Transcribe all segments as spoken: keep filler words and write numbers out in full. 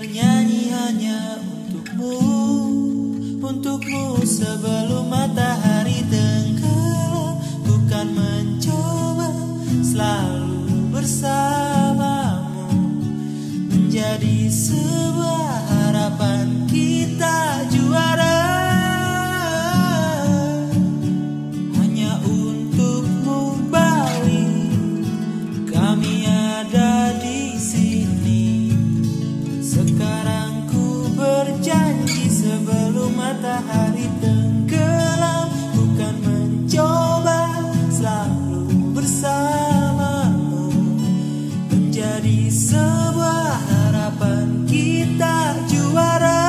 bernyanyi hanya untukmu, untukmu sebelum matahari tenggelam. Bukan mencoba selalu bersamamu, menjadi sebuah harapan kita juara. Hanya untukmu Bali, kami ada di sini. Sekarang ku berjanji sebelum matahari tenggelam, bukan mencoba selalu bersamamu, menjadi sebuah harapan kita juara.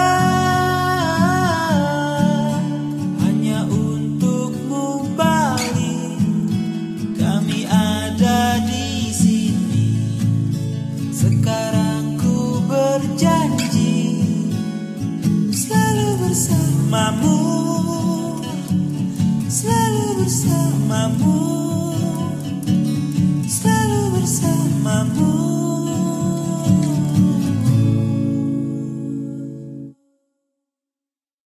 Hanya untukmu Bali, kami ada di sini. Sekarang ku berjanji selalu bersamamu, selalu bersamamu, selalu bersamamu.